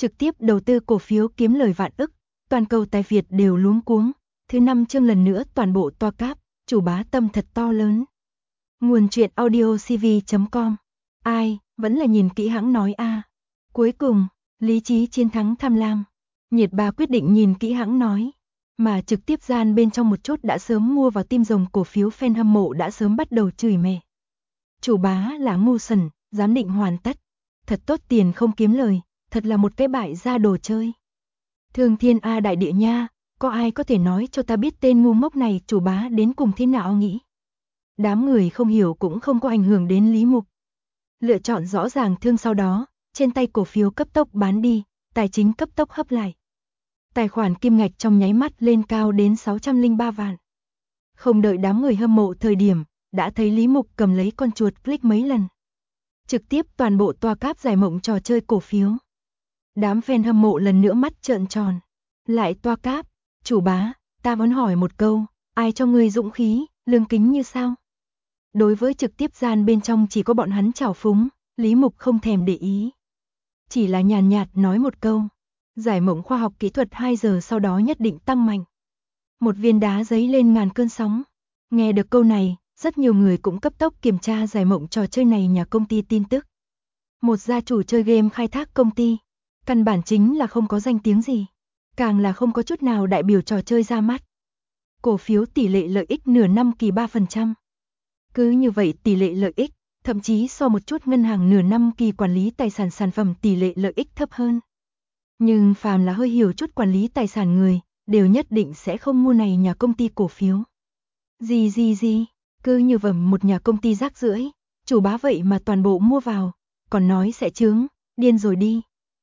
trực tiếp đầu tư cổ phiếu kiếm lời vạn ức, toàn cầu tài Việt đều luống cuống. Thứ 5 chương lần nữa toàn bộ toa cáp, chủ bá tâm thật to lớn. Nguồn truyện audio cv.com. Ai, vẫn là nhìn kỹ hãng nói a. Cuối cùng, lý trí chiến thắng tham lam. Nhiệt Ba quyết định nhìn kỹ hãng nói, mà trực tiếp gian bên trong một chút đã sớm mua vào tim rồng cổ phiếu fan hâm mộ đã sớm bắt đầu chửi mẹ. Chủ bá là ngu xuẩn, giám định hoàn tất. Thật tốt tiền không kiếm lời, thật là một cái bại gia đồ chơi. Thương thiên a đại địa nha, có ai có thể nói cho ta biết tên ngu ngốc này chủ bá đến cùng thế nào nghĩ. Đám người không hiểu cũng không có ảnh hưởng đến Lý Mục. Lựa chọn rõ ràng thương sau đó, trên tay cổ phiếu cấp tốc bán đi, tài chính cấp tốc hấp lại. Tài khoản kim ngạch trong nháy mắt lên cao đến 603 vạn. Không đợi đám người hâm mộ thời điểm, đã thấy Lý Mục cầm lấy con chuột click mấy lần. Trực tiếp toàn bộ toa cáp giải mộng trò chơi cổ phiếu. Đám fan hâm mộ lần nữa mắt trợn tròn. Lại toa cáp, chủ bá, ta muốn hỏi một câu, ai cho ngươi dũng khí, lương kính như sao? Đối với trực tiếp gian bên trong chỉ có bọn hắn trào phúng, Lý Mục không thèm để ý. Chỉ là nhàn nhạt nói một câu, giải mộng khoa học kỹ thuật 2 giờ sau đó nhất định tăng mạnh. Một viên đá giấy lên ngàn cơn sóng. Nghe được câu này, rất nhiều người cũng cấp tốc kiểm tra giải mộng trò chơi này nhà công ty tin tức. Một gia chủ chơi game khai thác công ty, căn bản chính là không có danh tiếng gì, càng là không có chút nào đại biểu trò chơi ra mắt. Cổ phiếu tỷ lệ lợi ích nửa năm kỳ 3%. Cứ như vậy tỷ lệ lợi ích, thậm chí so một chút ngân hàng nửa năm kỳ quản lý tài sản sản phẩm tỷ lệ lợi ích thấp hơn. Nhưng phàm là hơi hiểu chút quản lý tài sản người, đều nhất định sẽ không mua này nhà công ty cổ phiếu. Gì, cứ như vậy một nhà công ty rác rưởi, chủ bá vậy mà toàn bộ mua vào, còn nói sẽ chướng, điên rồi đi.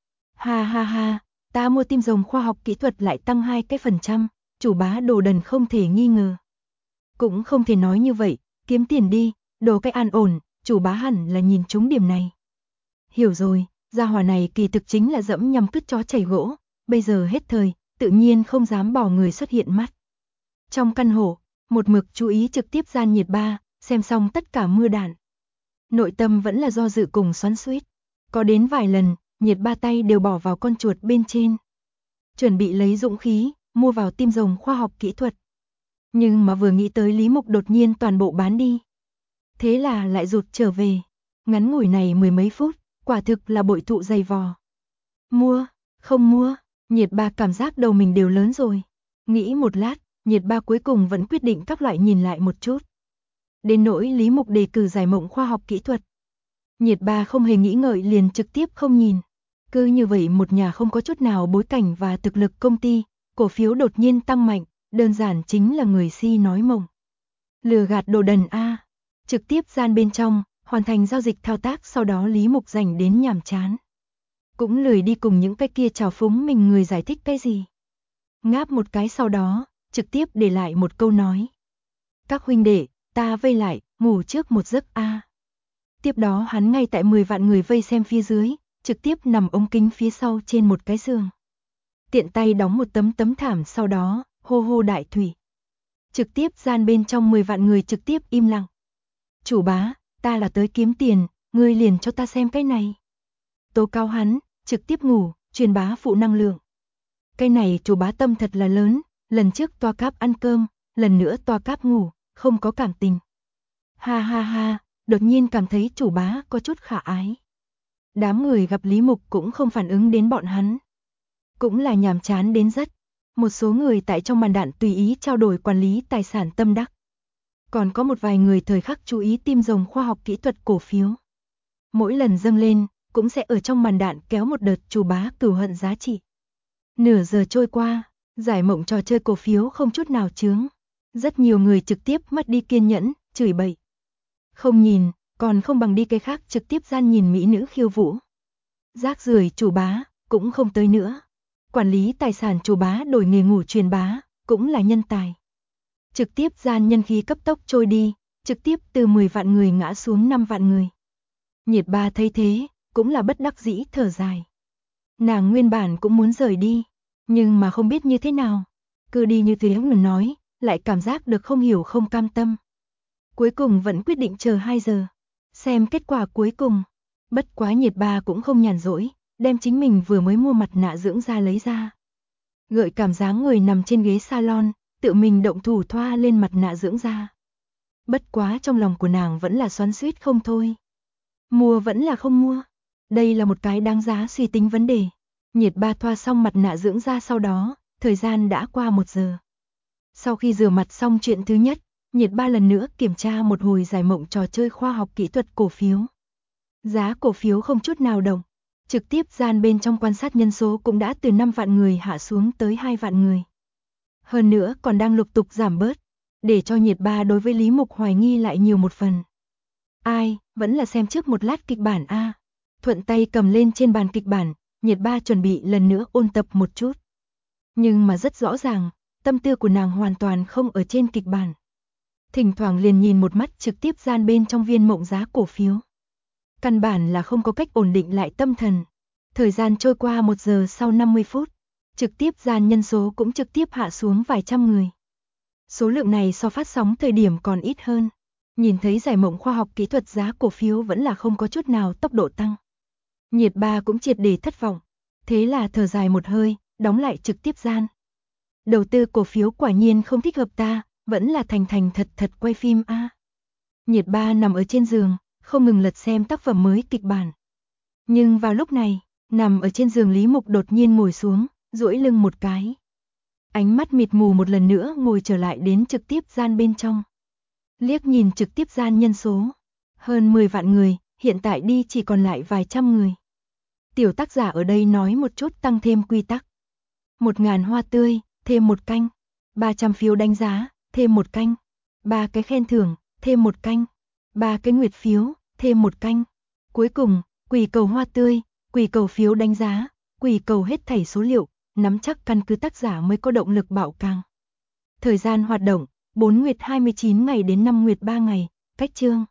Ha, ta mua tim rồng khoa học kỹ thuật lại tăng 2%, chủ bá đồ đần không thể nghi ngờ. Cũng không thể nói như vậy, kiếm tiền đi, đồ cái an ổn, chủ bá hẳn là nhìn trúng điểm này. Hiểu rồi, gia hỏa này kỳ thực chính là dẫm nhằm cứt chó chảy gỗ, bây giờ hết thời, tự nhiên không dám bỏ người xuất hiện mắt. Trong căn hộ, một mực chú ý trực tiếp gian Nhiệt Ba, xem xong tất cả mưa đạn. Nội tâm vẫn là do dự cùng xoắn xuýt. Có đến vài lần, Nhiệt Ba tay đều bỏ vào con chuột bên trên. Chuẩn bị lấy dũng khí, mua vào tim rồng khoa học kỹ thuật. Nhưng mà vừa nghĩ tới Lý Mục đột nhiên toàn bộ bán đi. Thế là lại rụt trở về. Ngắn ngủi này mười mấy phút, quả thực là bội thụ dày vò. Mua, không mua, Nhiệt Ba cảm giác đầu mình đều lớn rồi. Nghĩ một lát, Nhiệt Ba cuối cùng vẫn quyết định các loại nhìn lại một chút. Đến nỗi Lý Mục đề cử giải mộng khoa học kỹ thuật. Nhiệt Ba không hề nghĩ ngợi liền trực tiếp không nhìn. Cứ như vậy một nhà không có chút nào bối cảnh và thực lực công ty, cổ phiếu đột nhiên tăng mạnh, đơn giản chính là người si nói mộng. Lừa gạt đồ đần a. Trực tiếp gian bên trong, hoàn thành giao dịch thao tác sau đó Lý Mục dành đến nhàm chán. Cũng lười đi cùng những cái kia trào phúng mình người giải thích cái gì. Ngáp một cái sau đó, trực tiếp để lại một câu nói. Các huynh đệ, ta vây lại, ngủ trước một giấc a. Tiếp đó hắn ngay tại 10 vạn người vây xem phía dưới, trực tiếp nằm ống kính phía sau trên một cái giường. Tiện tay đóng một tấm thảm sau đó, hô đại thủy. Trực tiếp gian bên trong 10 vạn người trực tiếp im lặng. Chủ bá, ta là tới kiếm tiền, ngươi liền cho ta xem cái này. Tố cao hắn, trực tiếp ngủ, truyền bá phụ năng lượng. Cái này chủ bá tâm thật là lớn, lần trước toa cáp ăn cơm, lần nữa toa cáp ngủ, không có cảm tình. Ha, đột nhiên cảm thấy chủ bá có chút khả ái. Đám người gặp Lý Mục cũng không phản ứng đến bọn hắn. Cũng là nhàm chán đến rất. Một số người tại trong màn đạn tùy ý trao đổi quản lý tài sản tâm đắc. Còn có một vài người thời khắc chú ý tim rồng khoa học kỹ thuật cổ phiếu. Mỗi lần dâng lên, cũng sẽ ở trong màn đạn kéo một đợt chủ bá cửu hận giá trị. Nửa giờ trôi qua, giải mộng trò chơi cổ phiếu không chút nào chướng. Rất nhiều người trực tiếp mất đi kiên nhẫn, chửi bậy. Không nhìn, còn không bằng đi cái khác trực tiếp gian nhìn mỹ nữ khiêu vũ. Rác rưởi chủ bá, cũng không tới nữa. Quản lý tài sản chủ bá đổi nghề ngủ truyền bá, cũng là nhân tài. Trực tiếp gian nhân khí cấp tốc trôi đi, trực tiếp từ 10 vạn người ngã xuống 5 vạn người. Nhiệt Ba thấy thế, cũng là bất đắc dĩ thở dài. Nàng nguyên bản cũng muốn rời đi, nhưng mà không biết như thế nào. Cứ đi như thế mà nói, lại cảm giác được không hiểu không cam tâm. Cuối cùng vẫn quyết định chờ 2 giờ, xem kết quả cuối cùng. Bất quá Nhiệt Ba cũng không nhàn rỗi, đem chính mình vừa mới mua mặt nạ dưỡng da lấy ra. Gợi cảm dáng người nằm trên ghế salon, tự mình động thủ thoa lên mặt nạ dưỡng da. Bất quá trong lòng của nàng vẫn là xoắn xuýt không thôi. Mua vẫn là không mua. Đây là một cái đáng giá suy tính vấn đề. Nhiệt Ba thoa xong mặt nạ dưỡng da sau đó, thời gian đã qua 1 giờ. Sau khi rửa mặt xong chuyện thứ nhất, Nhiệt Ba lần nữa kiểm tra một hồi giải mộng trò chơi khoa học kỹ thuật cổ phiếu. Giá cổ phiếu không chút nào động. Trực tiếp gian bên trong quan sát nhân số cũng đã từ 5 vạn người hạ xuống tới 2 vạn người. Hơn nữa còn đang lục tục giảm bớt, để cho Nhiệt Ba đối với Lý Mục hoài nghi lại nhiều một phần. Ai, vẫn là xem trước một lát kịch bản a. Thuận tay cầm lên trên bàn kịch bản, Nhiệt Ba chuẩn bị lần nữa ôn tập một chút. Nhưng mà rất rõ ràng, tâm tư của nàng hoàn toàn không ở trên kịch bản. Thỉnh thoảng liền nhìn một mắt trực tiếp gian bên trong viên mộng giá cổ phiếu. Căn bản là không có cách ổn định lại tâm thần. Thời gian trôi qua 1 giờ sau 50 phút, trực tiếp gian nhân số cũng trực tiếp hạ xuống vài trăm người. Số lượng này so phát sóng thời điểm còn ít hơn. Nhìn thấy giải mộng khoa học kỹ thuật giá cổ phiếu vẫn là không có chút nào tốc độ tăng. Nhiệt Ba cũng triệt để thất vọng. Thế là thở dài một hơi, đóng lại trực tiếp gian. Đầu tư cổ phiếu quả nhiên không thích hợp ta, vẫn là thành thành thật thật quay phim a. Nhiệt Ba nằm ở trên giường, không ngừng lật xem tác phẩm mới kịch bản. Nhưng vào lúc này, nằm ở trên giường Lý Mục đột nhiên ngồi xuống, duỗi lưng một cái. Ánh mắt mịt mù một lần nữa ngồi trở lại đến trực tiếp gian bên trong. Liếc nhìn trực tiếp gian nhân số, hơn 10 vạn người, hiện tại đi chỉ còn lại vài trăm người. Tiểu tác giả ở đây nói một chút tăng thêm quy tắc. 1000 hoa tươi, thêm 1 canh. 300 phiếu đánh giá, thêm 1 canh. 3 cái khen thưởng, thêm 1 canh. 3 cái nguyệt phiếu, thêm 1 canh. Cuối cùng, quỷ cầu hoa tươi, quỷ cầu phiếu đánh giá, quỷ cầu hết thảy số liệu, nắm chắc căn cứ tác giả mới có động lực bạo càng. Thời gian hoạt động, 4 nguyệt 29 ngày đến 5 nguyệt 3 ngày, cách chương.